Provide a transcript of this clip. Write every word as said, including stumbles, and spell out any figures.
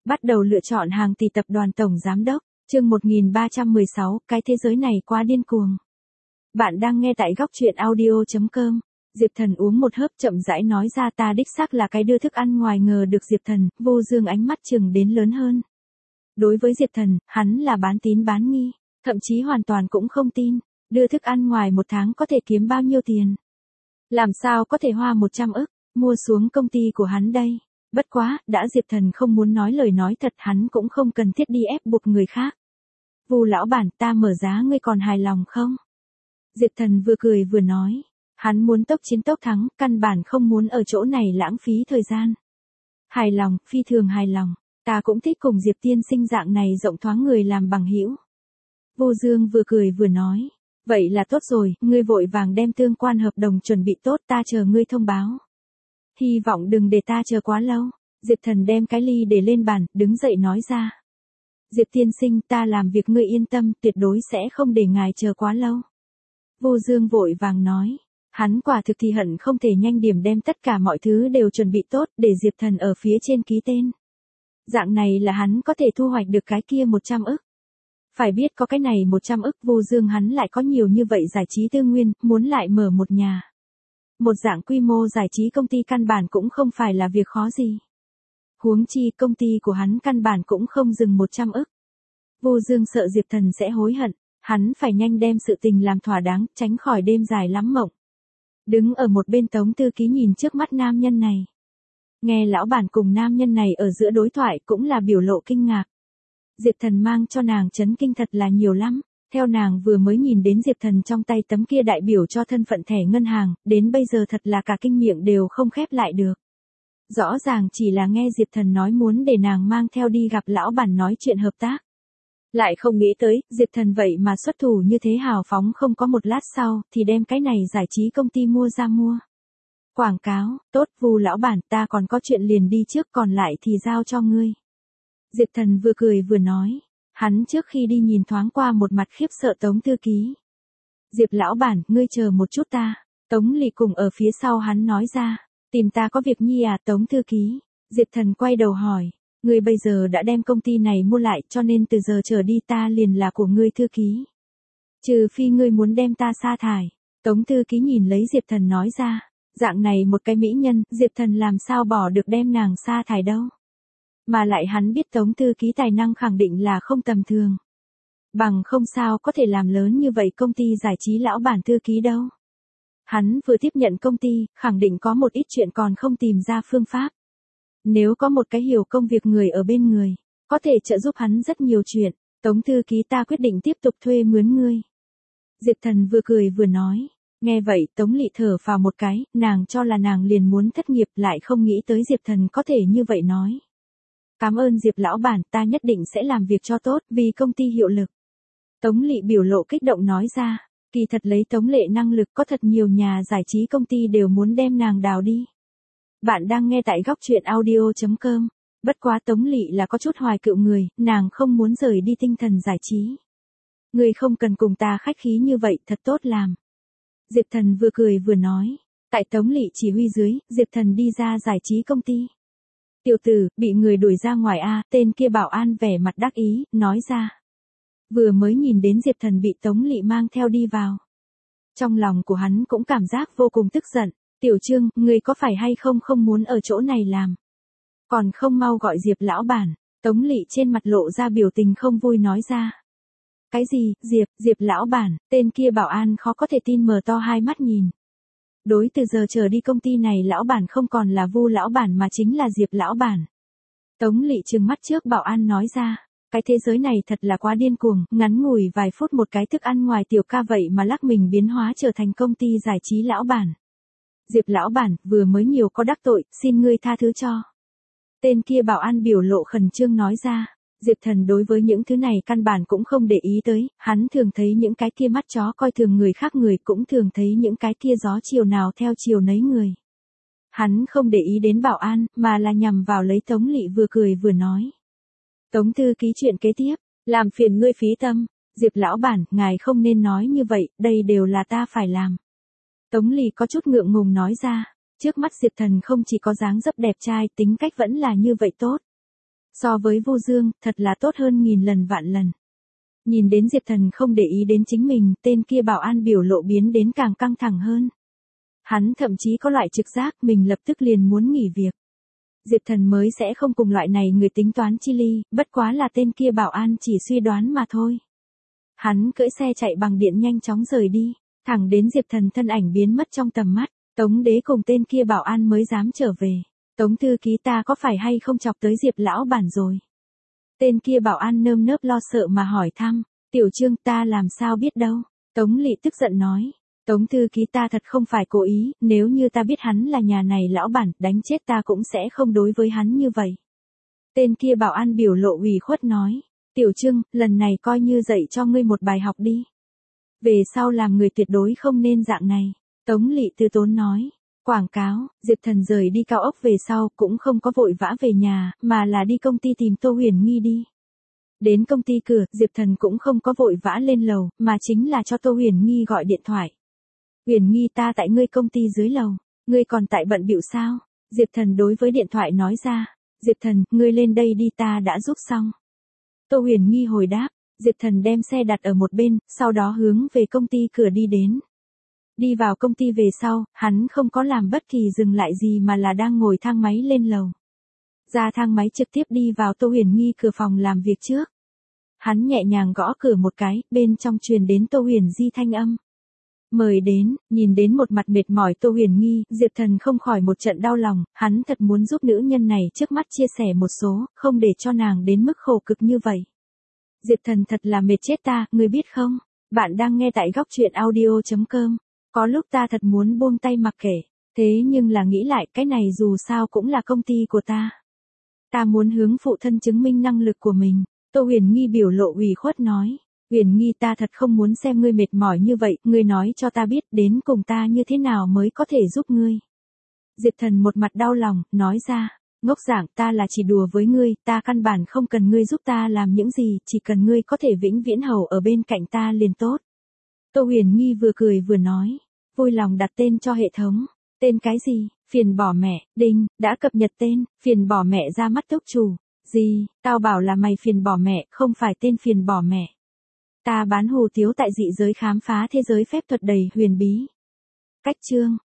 Bắt đầu lựa chọn hàng tỷ tập đoàn tổng giám đốc, chương một nghìn ba trăm mười sáu, cái thế giới này quá điên cuồng. Bạn đang nghe tại góc truyện audio chấm com. Diệp Thần uống một hớp chậm rãi nói ra, ta đích xác là cái đưa thức ăn ngoài. Ngờ được Diệp Thần, Vô Dương ánh mắt chừng đến lớn hơn. Đối với Diệp Thần, hắn là bán tín bán nghi, thậm chí hoàn toàn cũng không tin, đưa thức ăn ngoài một tháng có thể kiếm bao nhiêu tiền. Làm sao có thể hoa một trăm ức, mua xuống công ty của hắn đây. Bất quá, đã Diệp Thần không muốn nói lời nói thật, hắn cũng không cần thiết đi ép buộc người khác. Vu lão bản, ta mở giá ngươi còn hài lòng không? Diệp Thần vừa cười vừa nói. Hắn muốn tốc chiến tốc thắng, căn bản không muốn ở chỗ này lãng phí thời gian. Hài lòng, phi thường hài lòng. Ta cũng thích cùng Diệp tiên sinh dạng này rộng thoáng người làm bằng hữu. Vô Dương vừa cười vừa nói. Vậy là tốt rồi, ngươi vội vàng đem tương quan hợp đồng chuẩn bị tốt, ta chờ ngươi thông báo. Hy vọng đừng để ta chờ quá lâu. Diệp Thần đem cái ly để lên bàn, đứng dậy nói ra. Diệp tiên sinh, ta làm việc ngươi yên tâm, tuyệt đối sẽ không để ngài chờ quá lâu. Vô Dương vội vàng nói. Hắn quả thực thì hận không thể nhanh điểm đem tất cả mọi thứ đều chuẩn bị tốt, để Diệp Thần ở phía trên ký tên. Dạng này là hắn có thể thu hoạch được cái kia một trăm ức. Phải biết có cái này một trăm ức, Vô Dương hắn lại có nhiều như vậy giải trí tư nguyên, muốn lại mở một nhà. Một dạng quy mô giải trí công ty căn bản cũng không phải là việc khó gì. Huống chi công ty của hắn căn bản cũng không dừng một trăm ức. Vô Dương sợ Diệp Thần sẽ hối hận, hắn phải nhanh đem sự tình làm thỏa đáng, tránh khỏi đêm dài lắm mộng. Đứng ở một bên Tống Thư Ký nhìn trước mắt nam nhân này. Nghe lão bản cùng nam nhân này ở giữa đối thoại cũng là biểu lộ kinh ngạc. Diệp Thần mang cho nàng chấn kinh thật là nhiều lắm. Theo nàng vừa mới nhìn đến Diệp Thần trong tay tấm kia đại biểu cho thân phận thẻ ngân hàng, đến bây giờ thật là cả kinh miệng đều không khép lại được. Rõ ràng chỉ là nghe Diệp Thần nói muốn để nàng mang theo đi gặp lão bản nói chuyện hợp tác. Lại không nghĩ tới, Diệp Thần vậy mà xuất thủ như thế hào phóng, không có một lát sau, thì đem cái này giải trí công ty mua ra mua. Quảng cáo, tốt Vu lão bản, ta còn có chuyện liền đi trước, còn lại thì giao cho ngươi. Diệp Thần vừa cười vừa nói. Hắn trước khi đi nhìn thoáng qua một mặt khiếp sợ Tống Thư Ký. Diệp lão bản, ngươi chờ một chút ta. Tống Lị cùng ở phía sau hắn nói ra. Tìm ta có việc nhi à? Tống Thư Ký. Diệp Thần quay đầu hỏi. Ngươi bây giờ đã đem công ty này mua lại, cho nên từ giờ trở đi ta liền là của ngươi Thư Ký. Trừ phi ngươi muốn đem ta sa thải. Tống Thư Ký nhìn lấy Diệp Thần nói ra. Dạng này một cái mỹ nhân, Diệp Thần làm sao bỏ được đem nàng sa thải đâu. Mà lại hắn biết Tống Thư Ký tài năng khẳng định là không tầm thường. Bằng không sao có thể làm lớn như vậy công ty giải trí lão bản Thư Ký đâu. Hắn vừa tiếp nhận công ty, khẳng định có một ít chuyện còn không tìm ra phương pháp. Nếu có một cái hiểu công việc người ở bên người, có thể trợ giúp hắn rất nhiều chuyện. Tống Thư Ký, ta quyết định tiếp tục thuê mướn ngươi. Diệp Thần vừa cười vừa nói. Nghe vậy Tống Lị thở phào một cái, nàng cho là nàng liền muốn thất nghiệp, lại không nghĩ tới Diệp Thần có thể như vậy nói. Cảm ơn Diệp lão bản, ta nhất định sẽ làm việc cho tốt, vì công ty hiệu lực. Tống Lị biểu lộ kích động nói ra. Kỳ thật lấy Tống Lệ năng lực, có thật nhiều nhà giải trí công ty đều muốn đem nàng đào đi. Bạn đang nghe tại góc truyện audio chấm com. Bất quá Tống Lị là có chút hoài cựu người, nàng không muốn rời đi tinh thần giải trí. Ngươi không cần cùng ta khách khí như vậy, thật tốt làm. Diệp Thần vừa cười vừa nói. Tại Tống Lị chỉ huy dưới, Diệp Thần đi ra giải trí công ty. Tiểu tử, bị người đuổi ra ngoài a, tên kia bảo an vẻ mặt đắc ý, nói ra. Vừa mới nhìn đến Diệp Thần bị Tống Lị mang theo đi vào. Trong lòng của hắn cũng cảm giác vô cùng tức giận. Tiểu Trương, ngươi có phải hay không không muốn ở chỗ này làm? Còn không mau gọi Diệp lão bản. Tống Lị trên mặt lộ ra biểu tình không vui nói ra. Cái gì, Diệp, Diệp lão bản, tên kia bảo an khó có thể tin mở to hai mắt nhìn. Đối từ giờ trở đi công ty này lão bản không còn là Vu lão bản mà chính là Diệp lão bản. Tống Lị trừng mắt trước bảo an nói ra. Cái thế giới này thật là quá điên cuồng, ngắn ngủi vài phút một cái thức ăn ngoài tiểu ca vậy mà lắc mình biến hóa trở thành công ty giải trí lão bản. Diệp lão bản, vừa mới nhiều có đắc tội, xin ngươi tha thứ cho. Tên kia bảo an biểu lộ khẩn trương nói ra. Diệp Thần đối với những thứ này căn bản cũng không để ý tới, hắn thường thấy những cái kia mắt chó coi thường người khác, người cũng thường thấy những cái kia gió chiều nào theo chiều nấy người. Hắn không để ý đến bảo an, mà là nhằm vào lấy Tống Lị vừa cười vừa nói. Tống Thư Ký, chuyện kế tiếp, làm phiền ngươi phí tâm. Diệp lão bản, ngài không nên nói như vậy, đây đều là ta phải làm. Tống Lị có chút ngượng ngùng nói ra. Trước mắt Diệp Thần không chỉ có dáng dấp đẹp trai, tính cách vẫn là như vậy tốt. So với Vu Dương, thật là tốt hơn nghìn lần vạn lần. Nhìn đến Diệp Thần không để ý đến chính mình, tên kia bảo an biểu lộ biến đến càng căng thẳng hơn. Hắn thậm chí có loại trực giác mình lập tức liền muốn nghỉ việc. Diệp Thần mới sẽ không cùng loại này người tính toán chi ly, bất quá là tên kia bảo an chỉ suy đoán mà thôi. Hắn cưỡi xe chạy bằng điện nhanh chóng rời đi, thẳng đến Diệp Thần thân ảnh biến mất trong tầm mắt, Tống Đế cùng tên kia bảo an mới dám trở về. Tống thư ký ta có phải hay không chọc tới Diệp lão bản rồi? Tên kia bảo an nơm nớp lo sợ mà hỏi thăm, Tiểu Trương ta làm sao biết đâu? Tống Lị tức giận nói, Tống thư ký ta thật không phải cố ý, nếu như ta biết hắn là nhà này lão bản, đánh chết ta cũng sẽ không đối với hắn như vậy. Tên kia bảo an biểu lộ ủy khuất nói, Tiểu Trương, lần này coi như dạy cho ngươi một bài học đi. Về sau làm người tuyệt đối không nên dạng này. Tống Lị từ tốn nói. Quảng cáo, Diệp Thần rời đi cao ốc về sau cũng không có vội vã về nhà, mà là đi công ty tìm Tô Huyền Nghi đi. Đến công ty cửa, Diệp Thần cũng không có vội vã lên lầu, mà chính là cho Tô Huyền Nghi gọi điện thoại. Huyền Nghi ta tại ngươi công ty dưới lầu, ngươi còn tại bận bịu sao? Diệp Thần đối với điện thoại nói ra, Diệp Thần, ngươi lên đây đi ta đã giúp xong. Tô Huyền Nghi hồi đáp, Diệp Thần đem xe đặt ở một bên, sau đó hướng về công ty cửa đi đến. Đi vào công ty về sau, hắn không có làm bất kỳ dừng lại gì mà là đang ngồi thang máy lên lầu. Ra thang máy trực tiếp đi vào Tô Huyền Nghi cửa phòng làm việc trước. Hắn nhẹ nhàng gõ cửa một cái, bên trong truyền đến Tô Huyền Di thanh âm. Mời đến, nhìn đến một mặt mệt mỏi Tô Huyền Nghi, Diệp Thần không khỏi một trận đau lòng, hắn thật muốn giúp nữ nhân này trước mắt chia sẻ một số, không để cho nàng đến mức khổ cực như vậy. Diệp Thần thật là mệt chết ta, ngươi biết không? Bạn đang nghe tại góc truyện audio chấm com. Có lúc ta thật muốn buông tay mặc kệ, thế nhưng là nghĩ lại cái này dù sao cũng là công ty của ta. Ta muốn hướng phụ thân chứng minh năng lực của mình. Tô Huyền Nghi biểu lộ ủy khuất nói. Huyền Nghi ta thật không muốn xem ngươi mệt mỏi như vậy, ngươi nói cho ta biết đến cùng ta như thế nào mới có thể giúp ngươi. Diệp Thần một mặt đau lòng, nói ra, ngốc giảng ta là chỉ đùa với ngươi, ta căn bản không cần ngươi giúp ta làm những gì, chỉ cần ngươi có thể vĩnh viễn hầu ở bên cạnh ta liền tốt. Tô Huyền Nghi vừa cười vừa nói, vui lòng đặt tên cho hệ thống. Tên cái gì? Phiền bỏ mẹ, đinh, đã cập nhật tên, phiền bỏ mẹ ra mắt tốc chủ. Gì, tao bảo là mày phiền bỏ mẹ, không phải tên phiền bỏ mẹ. Ta bán hủ tiếu tại dị giới khám phá thế giới phép thuật đầy huyền bí. Cách chương.